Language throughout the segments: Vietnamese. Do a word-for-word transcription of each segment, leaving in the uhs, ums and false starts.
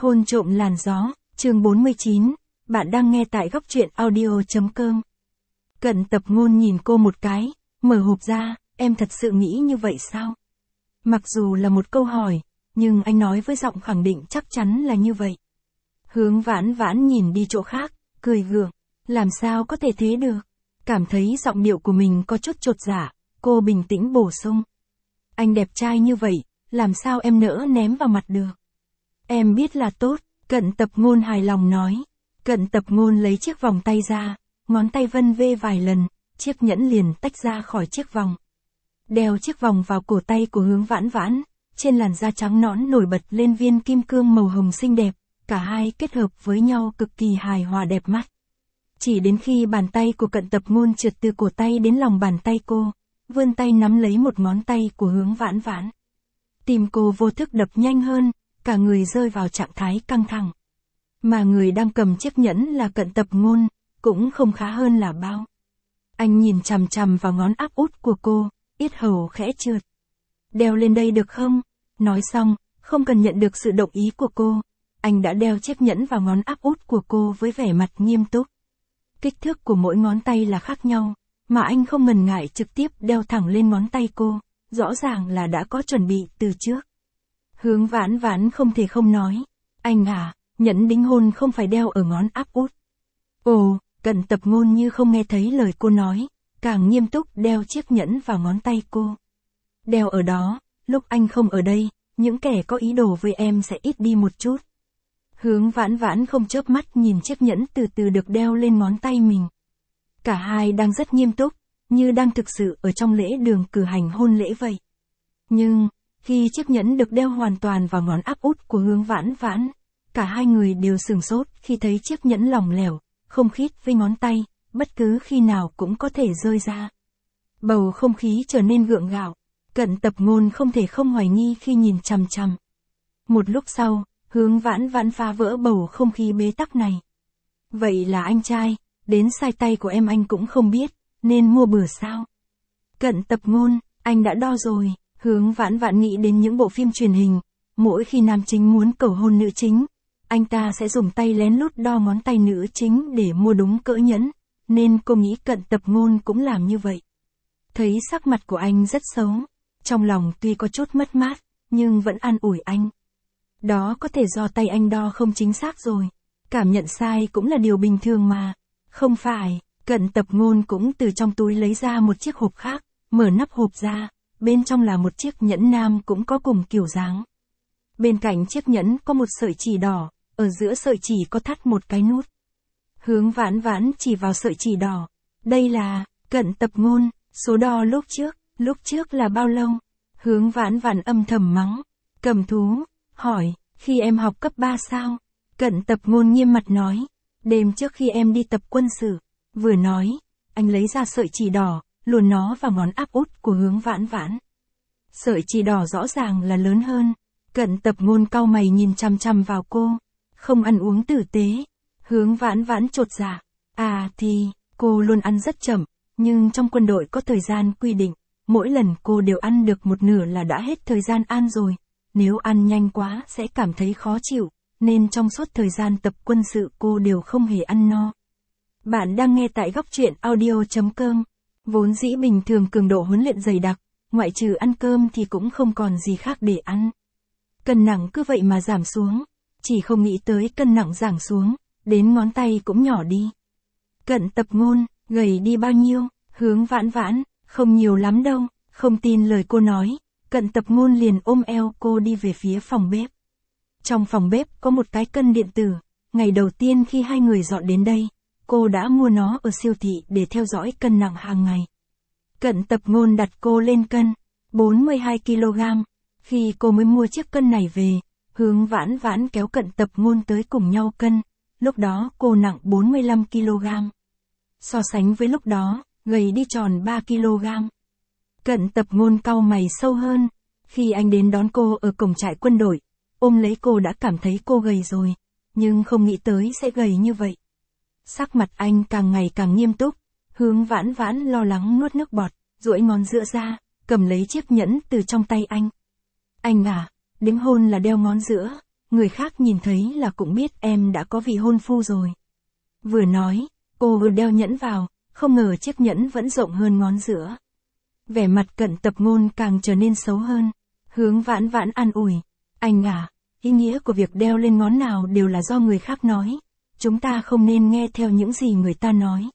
Hôn trộm làn gió, chương bốn mươi chín, bạn đang nghe tại góc truyện audio chấm com. Cận Tập Ngôn nhìn cô một cái, mở hộp ra, em thật sự nghĩ như vậy sao? Mặc dù là một câu hỏi, nhưng anh nói với giọng khẳng định chắc chắn là như vậy. Hướng Vãn Vãn nhìn đi chỗ khác, cười gượng, làm sao có thể thế được? Cảm thấy giọng điệu của mình có chút chột dạ, cô bình tĩnh bổ sung. Anh đẹp trai như vậy, làm sao em nỡ ném vào mặt được? Em biết là tốt, Cận Tập Ngôn hài lòng nói. Cận Tập Ngôn lấy chiếc vòng tay ra, ngón tay vân vê vài lần, chiếc nhẫn liền tách ra khỏi chiếc vòng. Đeo chiếc vòng vào cổ tay của Hướng Vãn Vãn, trên làn da trắng nõn nổi bật lên viên kim cương màu hồng xinh đẹp, cả hai kết hợp với nhau cực kỳ hài hòa đẹp mắt. Chỉ đến khi bàn tay của Cận Tập Ngôn trượt từ cổ tay đến lòng bàn tay cô, vươn tay nắm lấy một ngón tay của Hướng Vãn Vãn. Tim cô vô thức đập nhanh hơn, cả người rơi vào trạng thái căng thẳng. Mà người đang cầm chiếc nhẫn là Cận Tập Ngôn, cũng không khá hơn là bao. Anh nhìn chằm chằm vào ngón áp út của cô, yết hầu khẽ trượt. Đeo lên đây được không? Nói xong, không cần nhận được sự đồng ý của cô, anh đã đeo chiếc nhẫn vào ngón áp út của cô với vẻ mặt nghiêm túc. Kích thước của mỗi ngón tay là khác nhau, mà anh không ngần ngại trực tiếp đeo thẳng lên ngón tay cô, rõ ràng là đã có chuẩn bị từ trước. Hướng Vãn Vãn không thể không nói, anh à, nhẫn đính hôn không phải đeo ở ngón áp út. Ồ, Cận Tập Ngôn như không nghe thấy lời cô nói, càng nghiêm túc đeo chiếc nhẫn vào ngón tay cô. Đeo ở đó, lúc anh không ở đây, những kẻ có ý đồ với em sẽ ít đi một chút. Hướng Vãn Vãn không chớp mắt nhìn chiếc nhẫn từ từ được đeo lên ngón tay mình. Cả hai đang rất nghiêm túc, như đang thực sự ở trong lễ đường cử hành hôn lễ vậy. Nhưng, khi chiếc nhẫn được đeo hoàn toàn vào ngón áp út của Hướng Vãn Vãn, cả hai người đều sửng sốt khi thấy chiếc nhẫn lỏng lẻo, không khít với ngón tay, bất cứ khi nào cũng có thể rơi ra. Bầu không khí trở nên gượng gạo, Cận Tập Ngôn không thể không hoài nghi khi nhìn chằm chằm. Một lúc sau, Hướng Vãn Vãn phá vỡ bầu không khí bế tắc này. Vậy là anh trai, đến sai tay của em anh cũng không biết, nên mua bừa sao? Cận Tập Ngôn, anh đã đo rồi. Hướng Vãn Vãn nghĩ đến những bộ phim truyền hình, mỗi khi nam chính muốn cầu hôn nữ chính, anh ta sẽ dùng tay lén lút đo ngón tay nữ chính để mua đúng cỡ nhẫn, nên cô nghĩ Cận Tập Ngôn cũng làm như vậy. Thấy sắc mặt của anh rất xấu, trong lòng tuy có chút mất mát, nhưng vẫn an ủi anh. Đó có thể do tay anh đo không chính xác rồi, cảm nhận sai cũng là điều bình thường mà. Không phải, Cận Tập Ngôn cũng từ trong túi lấy ra một chiếc hộp khác, mở nắp hộp ra. Bên trong là một chiếc nhẫn nam cũng có cùng kiểu dáng. Bên cạnh chiếc nhẫn có một sợi chỉ đỏ, ở giữa sợi chỉ có thắt một cái nút. Hướng Vãn Vãn chỉ vào sợi chỉ đỏ. Đây là, Cận Tập Ngôn, số đo lúc trước, lúc trước là bao lâu? Hướng Vãn Vãn âm thầm mắng. Cầm thú, hỏi, khi em học cấp ba sao? Cận Tập Ngôn nghiêm mặt nói, đêm trước khi em đi tập quân sự. Vừa nói, anh lấy ra sợi chỉ đỏ, luồn nó vào ngón áp út của Hướng Vãn Vãn. Sợi chỉ đỏ rõ ràng là lớn hơn. Cận Tập Ngôn cau mày nhìn chằm chằm vào cô. Không ăn uống tử tế. Hướng Vãn Vãn chột dạ. À thì, cô luôn ăn rất chậm, nhưng trong quân đội có thời gian quy định. Mỗi lần cô đều ăn được một nửa là đã hết thời gian ăn rồi. Nếu ăn nhanh quá sẽ cảm thấy khó chịu, nên trong suốt thời gian tập quân sự cô đều không hề ăn no. Bạn đang nghe tại góc truyện audio chấm com. Vốn dĩ bình thường cường độ huấn luyện dày đặc, ngoại trừ ăn cơm thì cũng không còn gì khác để ăn. Cân nặng cứ vậy mà giảm xuống, chỉ không nghĩ tới cân nặng giảm xuống, đến ngón tay cũng nhỏ đi. Cận Tập Ngôn, gầy đi bao nhiêu? Hướng Vãn Vãn, không nhiều lắm đâu, không tin lời cô nói, Cận Tập Ngôn liền ôm eo cô đi về phía phòng bếp. Trong phòng bếp có một cái cân điện tử, ngày đầu tiên khi hai người dọn đến đây, cô đã mua nó ở siêu thị để theo dõi cân nặng hàng ngày. Cận Tập Ngôn đặt cô lên cân, bốn mươi hai ki lô gam. Khi cô mới mua chiếc cân này về, Hướng Vãn Vãn kéo Cận Tập Ngôn tới cùng nhau cân, lúc đó cô nặng bốn mươi lăm ki lô gam. So sánh với lúc đó, gầy đi tròn ba ki lô gam. Cận Tập Ngôn cau mày sâu hơn, khi anh đến đón cô ở cổng trại quân đội, ôm lấy cô đã cảm thấy cô gầy rồi, nhưng không nghĩ tới sẽ gầy như vậy. Sắc mặt anh càng ngày càng nghiêm túc, Hướng Vãn Vãn lo lắng nuốt nước bọt, duỗi ngón giữa ra, cầm lấy chiếc nhẫn từ trong tay anh. Anh à, đính hôn là đeo ngón giữa, người khác nhìn thấy là cũng biết em đã có vị hôn phu rồi. Vừa nói, cô vừa đeo nhẫn vào, không ngờ chiếc nhẫn vẫn rộng hơn ngón giữa. Vẻ mặt Cận Tập Ngôn càng trở nên xấu hơn. Hướng Vãn Vãn an ủi, anh à, ý nghĩa của việc đeo lên ngón nào đều là do người khác nói. Chúng ta không nên nghe theo những gì người ta nói.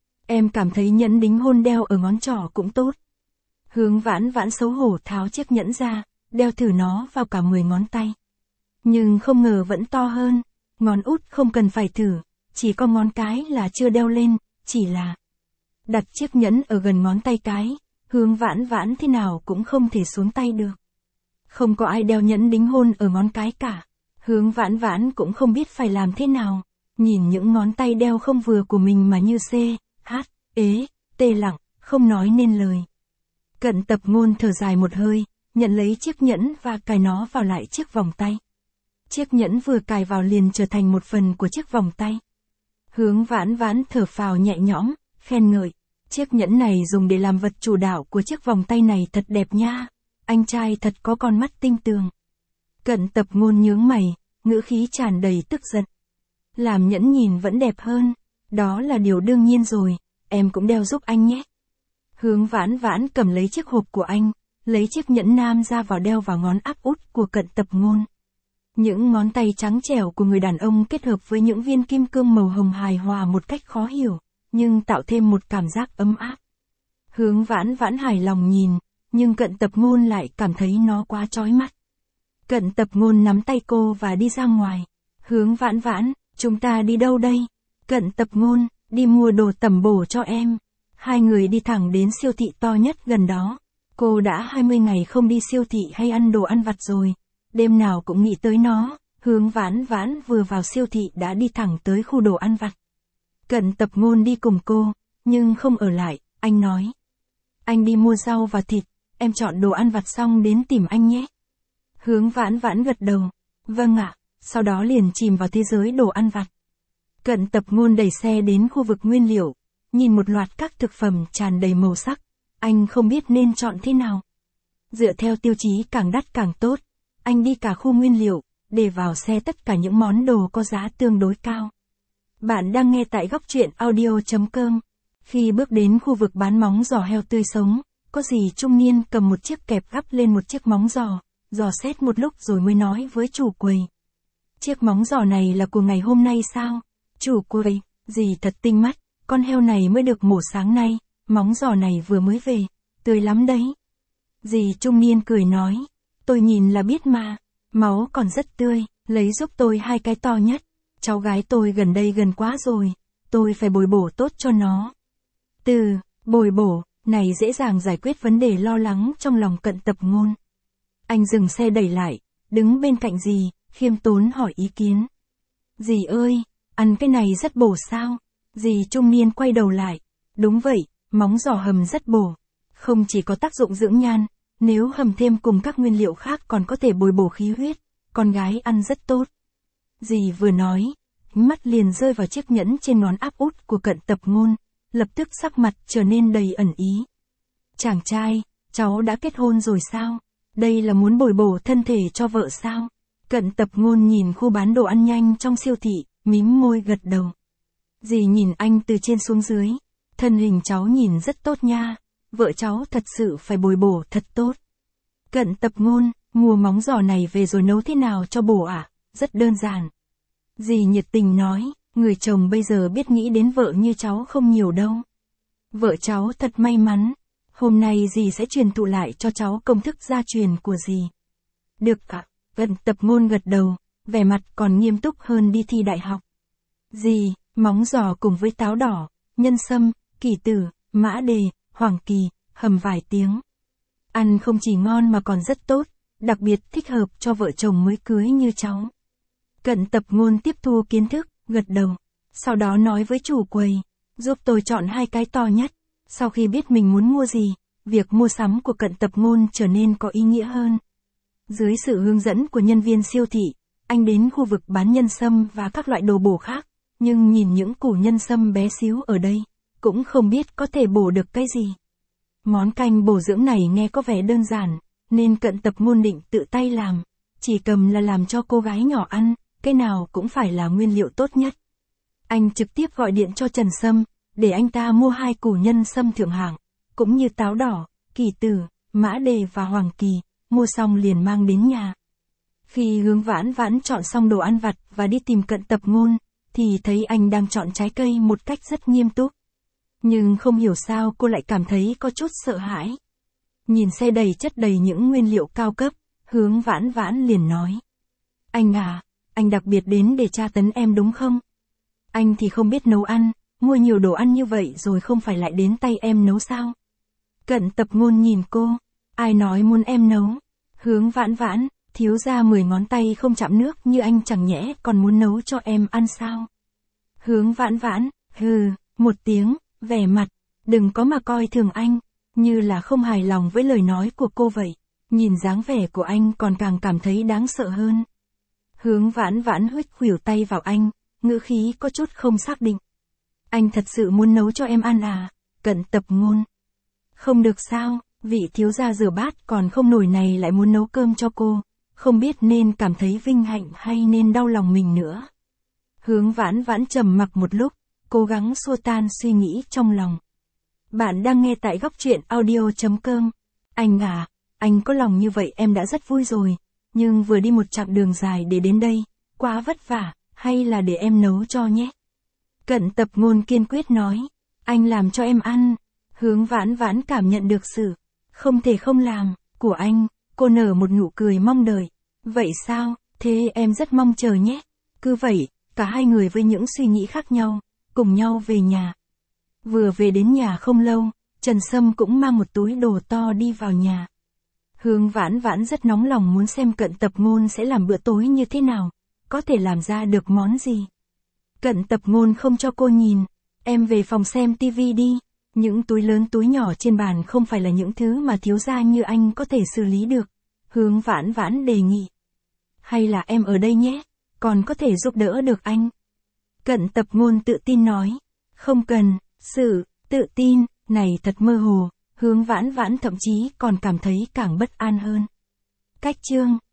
Em cảm thấy nhẫn đính hôn đeo ở ngón trỏ cũng tốt. Hướng Vãn Vãn xấu hổ tháo chiếc nhẫn ra, đeo thử nó vào cả mười ngón tay. Nhưng không ngờ vẫn to hơn. Ngón út không cần phải thử, chỉ có ngón cái là chưa đeo lên, chỉ là đặt chiếc nhẫn ở gần ngón tay cái, Hướng Vãn Vãn thế nào cũng không thể xuống tay được. Không có ai đeo nhẫn đính hôn ở ngón cái cả. Hướng Vãn Vãn cũng không biết phải làm thế nào. Nhìn những ngón tay đeo không vừa của mình mà như C, H, ế, tê lặng, không nói nên lời. Cận Tập Ngôn thở dài một hơi, nhận lấy chiếc nhẫn và cài nó vào lại chiếc vòng tay. Chiếc nhẫn vừa cài vào liền trở thành một phần của chiếc vòng tay. Hướng Vãn Vãn thở phào nhẹ nhõm, khen ngợi. Chiếc nhẫn này dùng để làm vật chủ đạo của chiếc vòng tay này thật đẹp nha. Anh trai thật có con mắt tinh tường. Cận Tập Ngôn nhướng mày, ngữ khí tràn đầy tức giận. Làm nhẫn nhìn vẫn đẹp hơn. Đó là điều đương nhiên rồi, em cũng đeo giúp anh nhé. Hướng Vãn Vãn cầm lấy chiếc hộp của anh, lấy chiếc nhẫn nam ra vào đeo vào ngón áp út của Cận Tập Ngôn. Những ngón tay trắng trẻo của người đàn ông kết hợp với những viên kim cương màu hồng hài hòa một cách khó hiểu, nhưng tạo thêm một cảm giác ấm áp. Hướng Vãn Vãn hài lòng nhìn, nhưng Cận Tập Ngôn lại cảm thấy nó quá chói mắt. Cận Tập Ngôn nắm tay cô và đi ra ngoài. Hướng Vãn Vãn, chúng ta đi đâu đây? Cận Tập Ngôn, đi mua đồ tẩm bổ cho em. Hai người đi thẳng đến siêu thị to nhất gần đó. Cô đã hai mươi ngày không đi siêu thị hay ăn đồ ăn vặt rồi. Đêm nào cũng nghĩ tới nó. Hướng Vãn Vãn vừa vào siêu thị đã đi thẳng tới khu đồ ăn vặt. Cận Tập Ngôn đi cùng cô, nhưng không ở lại, anh nói. Anh đi mua rau và thịt, em chọn đồ ăn vặt xong đến tìm anh nhé. Hướng Vãn Vãn gật đầu. Vâng ạ, sau đó liền chìm vào thế giới đồ ăn vặt. Cận Tập Ngôn đẩy xe đến khu vực nguyên liệu, nhìn một loạt các thực phẩm tràn đầy màu sắc, anh không biết nên chọn thế nào. Dựa theo tiêu chí càng đắt càng tốt, anh đi cả khu nguyên liệu, để vào xe tất cả những món đồ có giá tương đối cao. Bạn đang nghe tại góc truyện audio chấm com. Khi bước đến khu vực bán móng giò heo tươi sống, có dì trung niên cầm một chiếc kẹp gắp lên một chiếc móng giò, dò xét một lúc rồi mới nói với chủ quầy. Chiếc móng giò này là của ngày hôm nay sao? Chủ quầy, dì thật tinh mắt, con heo này mới được mổ sáng nay, móng giò này vừa mới về, tươi lắm đấy. Dì trung niên cười nói, tôi nhìn là biết mà, máu còn rất tươi, lấy giúp tôi hai cái to nhất. Cháu gái tôi gần đây gần quá rồi, tôi phải bồi bổ tốt cho nó. Từ bồi bổ này dễ dàng giải quyết vấn đề lo lắng trong lòng Cận Tập Ngôn. Anh dừng xe đẩy lại, đứng bên cạnh dì, khiêm tốn hỏi ý kiến. Dì ơi, ăn cái này rất bổ sao? Dì trung niên quay đầu lại. Đúng vậy, móng giò hầm rất bổ. Không chỉ có tác dụng dưỡng nhan, nếu hầm thêm cùng các nguyên liệu khác còn có thể bồi bổ khí huyết, con gái ăn rất tốt. Dì vừa nói, mắt liền rơi vào chiếc nhẫn trên ngón áp út của Cận Tập Ngôn, lập tức sắc mặt trở nên đầy ẩn ý. Chàng trai, cháu đã kết hôn rồi sao? Đây là muốn bồi bổ thân thể cho vợ sao? Cận Tập Ngôn nhìn khu bán đồ ăn nhanh trong siêu thị, mím môi gật đầu. Dì nhìn anh từ trên xuống dưới, thân hình cháu nhìn rất tốt nha, vợ cháu thật sự phải bồi bổ thật tốt. Cận Tập Ngôn, mua móng giò này về rồi nấu thế nào cho bổ à? Rất đơn giản. Dì nhiệt tình nói, người chồng bây giờ biết nghĩ đến vợ như cháu không nhiều đâu. Vợ cháu thật may mắn, hôm nay dì sẽ truyền thụ lại cho cháu công thức gia truyền của dì. Được ạ, Cận Tập Ngôn gật đầu, vẻ mặt còn nghiêm túc hơn đi thi đại học. Dì, móng giò cùng với táo đỏ, nhân sâm, kỳ tử, mã đề, hoàng kỳ, hầm vài tiếng. Ăn không chỉ ngon mà còn rất tốt, đặc biệt thích hợp cho vợ chồng mới cưới như cháu. Cận Tập Ngôn tiếp thu kiến thức, gật đầu. Sau đó nói với chủ quầy, giúp tôi chọn hai cái to nhất. Sau khi biết mình muốn mua gì, việc mua sắm của Cận Tập Ngôn trở nên có ý nghĩa hơn. Dưới sự hướng dẫn của nhân viên siêu thị, anh đến khu vực bán nhân sâm và các loại đồ bổ khác, nhưng nhìn những củ nhân sâm bé xíu ở đây, cũng không biết có thể bổ được cái gì. Món canh bổ dưỡng này nghe có vẻ đơn giản, nên Cận Tập Ngôn định tự tay làm, chỉ cầm là làm cho cô gái nhỏ ăn, cái nào cũng phải là nguyên liệu tốt nhất. Anh trực tiếp gọi điện cho Trần Sâm, để anh ta mua hai củ nhân sâm thượng hạng, cũng như táo đỏ, kỳ tử, mã đề và hoàng kỳ, mua xong liền mang đến nhà. Khi Hướng Vãn Vãn chọn xong đồ ăn vặt và đi tìm Cận Tập Ngôn, thì thấy anh đang chọn trái cây một cách rất nghiêm túc. Nhưng không hiểu sao cô lại cảm thấy có chút sợ hãi. Nhìn xe đầy chất đầy những nguyên liệu cao cấp, Hướng Vãn Vãn liền nói. Anh à, anh đặc biệt đến để tra tấn em đúng không? Anh thì không biết nấu ăn, mua nhiều đồ ăn như vậy rồi không phải lại đến tay em nấu sao? Cận Tập Ngôn nhìn cô, ai nói muốn em nấu? Hướng Vãn Vãn, thiếu gia mười ngón tay không chạm nước như anh chẳng nhẽ còn muốn nấu cho em ăn sao? Hướng Vãn Vãn, hừ, một tiếng, vẻ mặt, đừng có mà coi thường anh, như là không hài lòng với lời nói của cô vậy. Nhìn dáng vẻ của anh còn càng cảm thấy đáng sợ hơn. Hướng Vãn Vãn huých khuỷu tay vào anh, ngữ khí có chút không xác định. Anh thật sự muốn nấu cho em ăn à? Cận Tập Ngôn. Không được sao, vị thiếu gia rửa bát còn không nổi này lại muốn nấu cơm cho cô, không biết nên cảm thấy vinh hạnh hay nên đau lòng mình nữa. Hướng Vãn Vãn trầm mặc một lúc, cố gắng xua tan suy nghĩ trong lòng. Bạn đang nghe tại góc truyện audio chấm com. Anh à, anh có lòng như vậy em đã rất vui rồi, nhưng vừa đi một chặng đường dài để đến đây, quá vất vả, hay là để em nấu cho nhé. Cận Tập Ngôn kiên quyết nói, anh làm cho em ăn. Hướng Vãn Vãn cảm nhận được sự không thể không làm của anh, cô nở một nụ cười mong đợi. Vậy sao, thế em rất mong chờ nhé. Cứ vậy, cả hai người với những suy nghĩ khác nhau, cùng nhau về nhà. Vừa về đến nhà không lâu, Trần Sâm cũng mang một túi đồ to đi vào nhà. Hướng Vãn Vãn rất nóng lòng muốn xem Cận Tập Ngôn sẽ làm bữa tối như thế nào, có thể làm ra được món gì. Cận Tập Ngôn không cho cô nhìn, em về phòng xem tivi đi. Những túi lớn túi nhỏ trên bàn không phải là những thứ mà thiếu gia như anh có thể xử lý được. Hướng Vãn Vãn đề nghị. Hay là em ở đây nhé, còn có thể giúp đỡ được anh. Cận Tập Ngôn tự tin nói. Không cần, sự tự tin này thật mơ hồ, Hướng Vãn Vãn thậm chí còn cảm thấy càng bất an hơn. Cách chương